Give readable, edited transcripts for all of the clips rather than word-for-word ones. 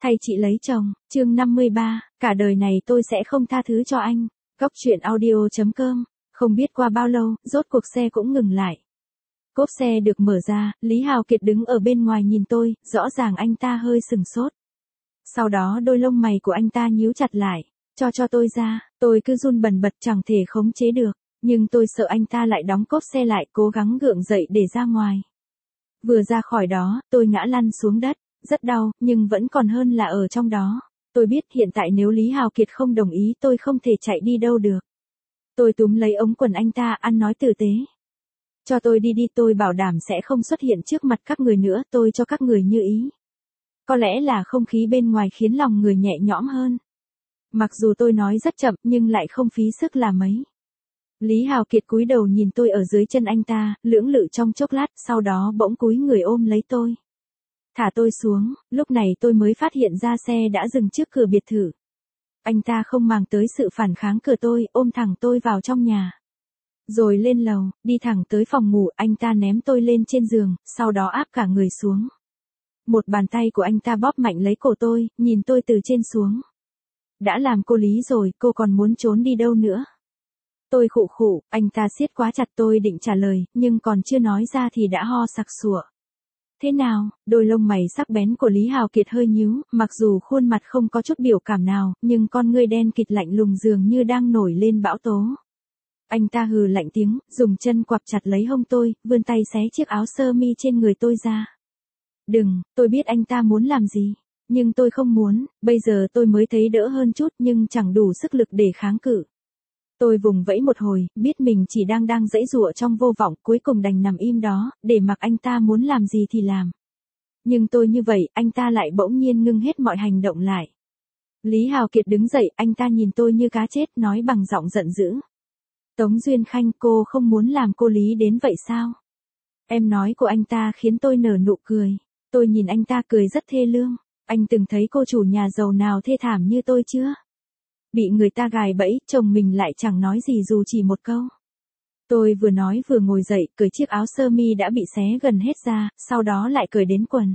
Thay chị lấy chồng, chương 53, cả đời này tôi sẽ không tha thứ cho anh. Góc truyện audio.com. Không biết qua bao lâu, rốt cuộc xe cũng ngừng lại. Cốp xe được mở ra, Lý Hào Kiệt đứng ở bên ngoài nhìn tôi, rõ ràng anh ta hơi sừng sốt. Sau đó đôi lông mày của anh ta nhíu chặt lại, cho tôi ra, tôi cứ run bần bật chẳng thể khống chế được, nhưng tôi sợ anh ta lại đóng cốp xe lại, cố gắng gượng dậy để ra ngoài. Vừa ra khỏi đó, tôi ngã lăn xuống đất, rất đau, nhưng vẫn còn hơn là ở trong đó. Tôi biết hiện tại nếu Lý Hào Kiệt không đồng ý tôi không thể chạy đi đâu được. Tôi túm lấy ống quần anh ta, ăn nói tử tế. Cho tôi đi đi, tôi bảo đảm sẽ không xuất hiện trước mặt các người nữa, tôi cho các người như ý. Có lẽ là không khí bên ngoài khiến lòng người nhẹ nhõm hơn. Mặc dù tôi nói rất chậm nhưng lại không phí sức là mấy. Lý Hào Kiệt cúi đầu nhìn tôi ở dưới chân anh ta, lưỡng lự trong chốc lát, sau đó bỗng cúi người ôm lấy tôi. Thả tôi xuống, lúc này tôi mới phát hiện ra xe đã dừng trước cửa biệt thự. Anh ta không màng tới sự phản kháng của tôi, ôm thẳng tôi vào trong nhà. Rồi lên lầu, đi thẳng tới phòng ngủ, anh ta ném tôi lên trên giường, sau đó áp cả người xuống. Một bàn tay của anh ta bóp mạnh lấy cổ tôi, nhìn tôi từ trên xuống. Đã làm cô Lý rồi, cô còn muốn trốn đi đâu nữa? Tôi khụ khụ, anh ta siết quá chặt, tôi định trả lời, nhưng còn chưa nói ra thì đã ho sặc sụa. Thế nào? Đôi lông mày sắc bén của Lý Hào Kiệt hơi nhíu, mặc dù khuôn mặt không có chút biểu cảm nào, nhưng con ngươi đen kịt lạnh lùng dường như đang nổi lên bão tố. Anh ta hừ lạnh tiếng, dùng chân quặp chặt lấy hông tôi, vươn tay xé chiếc áo sơ mi trên người tôi ra. Đừng, tôi biết anh ta muốn làm gì, nhưng tôi không muốn, bây giờ tôi mới thấy đỡ hơn chút nhưng chẳng đủ sức lực để kháng cự. Tôi vùng vẫy một hồi, biết mình chỉ đang giãy giụa trong vô vọng, cuối cùng đành nằm im đó, để mặc anh ta muốn làm gì thì làm. Nhưng tôi như vậy, anh ta lại bỗng nhiên ngưng hết mọi hành động lại. Lý Hào Kiệt đứng dậy, anh ta nhìn tôi như cá chết, nói bằng giọng giận dữ. Tống Duyên Khanh, cô không muốn làm cô Lý đến vậy sao? Em nói của anh ta khiến tôi nở nụ cười. Tôi nhìn anh ta cười rất thê lương. Anh từng thấy cô chủ nhà giàu nào thê thảm như tôi chưa? Bị người ta gài bẫy, chồng mình lại chẳng nói gì dù chỉ một câu. Tôi vừa nói vừa ngồi dậy, cởi chiếc áo sơ mi đã bị xé gần hết ra, sau đó lại cởi đến quần.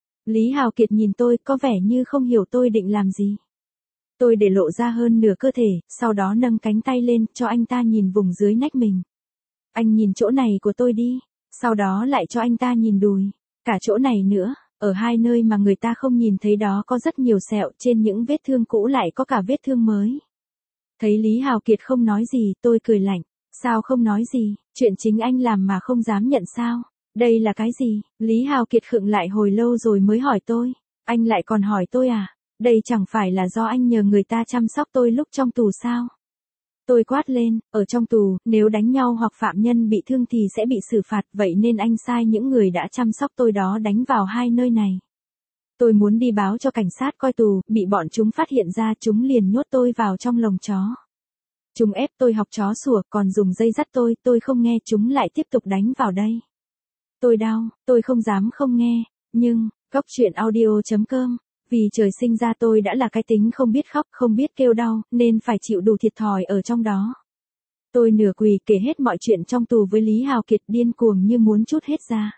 Lý Hào Kiệt nhìn tôi, có vẻ như không hiểu tôi định làm gì. Tôi để lộ ra hơn nửa cơ thể, sau đó nâng cánh tay lên, cho anh ta nhìn vùng dưới nách mình. Anh nhìn chỗ này của tôi đi, sau đó lại cho anh ta nhìn đùi, cả chỗ này nữa. Ở hai nơi mà người ta không nhìn thấy đó có rất nhiều sẹo, trên những vết thương cũ lại có cả vết thương mới. Thấy Lý Hào Kiệt không nói gì, tôi cười lạnh. Sao không nói gì, chuyện chính anh làm mà không dám nhận sao? Đây là cái gì? Lý Hào Kiệt khựng lại hồi lâu rồi mới hỏi tôi. Anh lại còn hỏi tôi à? Đây chẳng phải là do anh nhờ người ta chăm sóc tôi lúc trong tù sao? Tôi quát lên, ở trong tù, nếu đánh nhau hoặc phạm nhân bị thương thì sẽ bị xử phạt, vậy nên anh sai những người đã chăm sóc tôi đó đánh vào hai nơi này. Tôi muốn đi báo cho cảnh sát coi tù, bị bọn chúng phát hiện ra, chúng liền nhốt tôi vào trong lồng chó. Chúng ép tôi học chó sủa, còn dùng dây dắt tôi không nghe, chúng lại tiếp tục đánh vào đây. Tôi đau, tôi không dám không nghe, nhưng, góc truyện audio.com. Vì trời sinh ra tôi đã là cái tính không biết khóc, không biết kêu đau, nên phải chịu đủ thiệt thòi ở trong đó. Tôi nửa quỳ kể hết mọi chuyện trong tù với Lý Hào Kiệt, điên cuồng như muốn trút hết ra.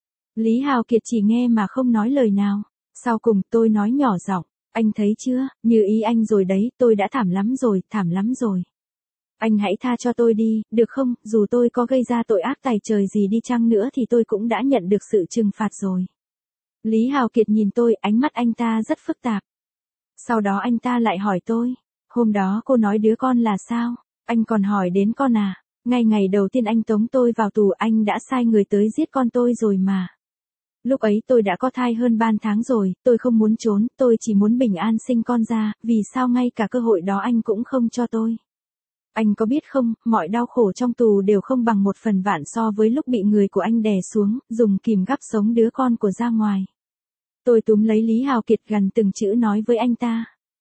Lý Hào Kiệt chỉ nghe mà không nói lời nào. Sau cùng tôi nói nhỏ giọng, anh thấy chưa, như ý anh rồi đấy, tôi đã thảm lắm rồi, thảm lắm rồi. Anh hãy tha cho tôi đi, được không, dù tôi có gây ra tội ác tày trời gì đi chăng nữa thì tôi cũng đã nhận được sự trừng phạt rồi. Lý Hào Kiệt nhìn tôi, ánh mắt anh ta rất phức tạp. Sau đó anh ta lại hỏi tôi, hôm đó cô nói đứa con là sao? Anh còn hỏi đến con à? Ngay ngày đầu tiên anh tống tôi vào tù, anh đã sai người tới giết con tôi rồi mà. Lúc ấy tôi đã có thai hơn 3 tháng rồi, tôi không muốn trốn, tôi chỉ muốn bình an sinh con ra, vì sao ngay cả cơ hội đó anh cũng không cho tôi? Anh có biết không, mọi đau khổ trong tù đều không bằng 1/1000 so với lúc bị người của anh đè xuống, dùng kìm gắp sống đứa con của ra ngoài. Tôi túm lấy Lý Hào Kiệt gần từng chữ nói với anh ta.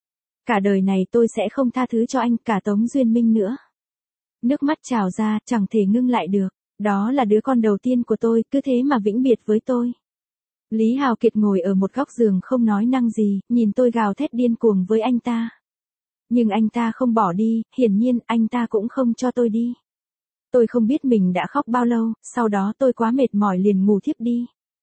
Cả đời này tôi sẽ không tha thứ cho anh, cả Tống Duyên Minh nữa. Nước mắt trào ra, chẳng thể ngưng lại được. Đó là đứa con đầu tiên của tôi, cứ thế mà vĩnh biệt với tôi. Lý Hào Kiệt ngồi ở một góc giường không nói năng gì, nhìn tôi gào thét điên cuồng với anh ta. Nhưng anh ta không bỏ đi, hiển nhiên anh ta cũng không cho tôi đi. Tôi không biết mình đã khóc bao lâu, sau đó tôi quá mệt mỏi liền ngủ thiếp đi.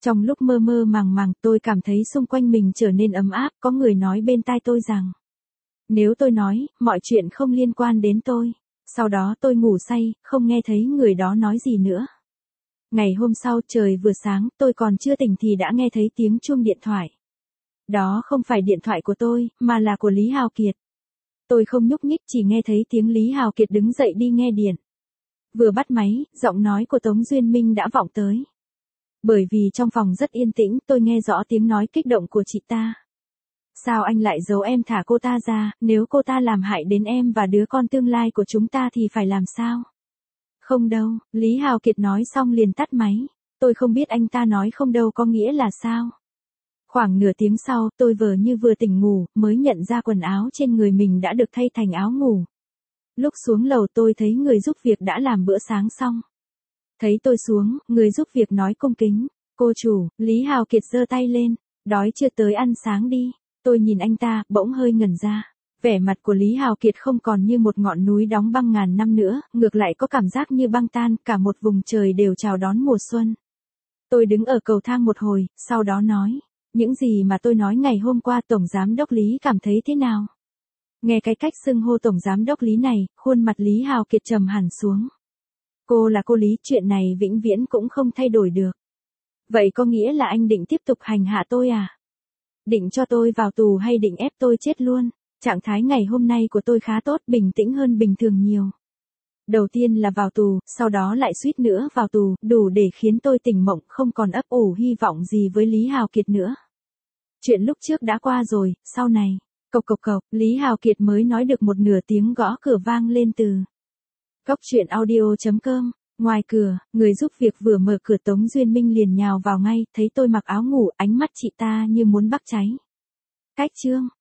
Trong lúc mơ mơ màng màng tôi cảm thấy xung quanh mình trở nên ấm áp, có người nói bên tai tôi rằng. Nếu tôi nói, mọi chuyện không liên quan đến tôi. Sau đó tôi ngủ say, không nghe thấy người đó nói gì nữa. Ngày hôm sau trời vừa sáng, tôi còn chưa tỉnh thì đã nghe thấy tiếng chuông điện thoại. Đó không phải điện thoại của tôi, mà là của Lý Hào Kiệt. Tôi không nhúc nhích, chỉ nghe thấy tiếng Lý Hào Kiệt đứng dậy đi nghe điện. Vừa bắt máy, giọng nói của Tống Duyên Minh đã vọng tới. Bởi vì trong phòng rất yên tĩnh, tôi nghe rõ tiếng nói kích động của chị ta. Sao anh lại giấu em thả cô ta ra, nếu cô ta làm hại đến em và đứa con tương lai của chúng ta thì phải làm sao? Không đâu, Lý Hào Kiệt nói xong liền tắt máy. Tôi không biết anh ta nói không đâu có nghĩa là sao. Khoảng nửa tiếng sau, tôi vờ như vừa tỉnh ngủ, mới nhận ra quần áo trên người mình đã được thay thành áo ngủ. Lúc xuống lầu tôi thấy người giúp việc đã làm bữa sáng xong. Thấy tôi xuống, người giúp việc nói cung kính. Cô chủ, Lý Hào Kiệt giơ tay lên. Đói chưa tới ăn sáng đi. Tôi nhìn anh ta, bỗng hơi ngẩn ra. Vẻ mặt của Lý Hào Kiệt không còn như một ngọn núi đóng băng ngàn năm nữa, ngược lại có cảm giác như băng tan, cả một vùng trời đều chào đón mùa xuân. Tôi đứng ở cầu thang một hồi, sau đó nói. Những gì mà tôi nói ngày hôm qua Tổng Giám đốc Lý cảm thấy thế nào? Nghe cái cách xưng hô Tổng Giám đốc Lý này, khuôn mặt Lý Hào Kiệt trầm hẳn xuống. Cô là cô Lý, chuyện này vĩnh viễn cũng không thay đổi được. Vậy có nghĩa là anh định tiếp tục hành hạ tôi à? Định cho tôi vào tù hay định ép tôi chết luôn? Trạng thái ngày hôm nay của tôi khá tốt, bình tĩnh hơn bình thường nhiều. Đầu tiên là vào tù, sau đó lại suýt nữa vào tù, đủ để khiến tôi tỉnh mộng, không còn ấp ủ hy vọng gì với Lý Hào Kiệt nữa. Chuyện lúc trước đã qua rồi, sau này, cộc cộc cộc, Lý Hào Kiệt mới nói được một nửa tiếng gõ cửa vang lên từ goctruyện.audio.com. Ngoài cửa, người giúp việc vừa mở cửa Tống Duyên Minh liền nhào vào ngay, thấy tôi mặc áo ngủ, ánh mắt chị ta như muốn bắt cháy. Cách chương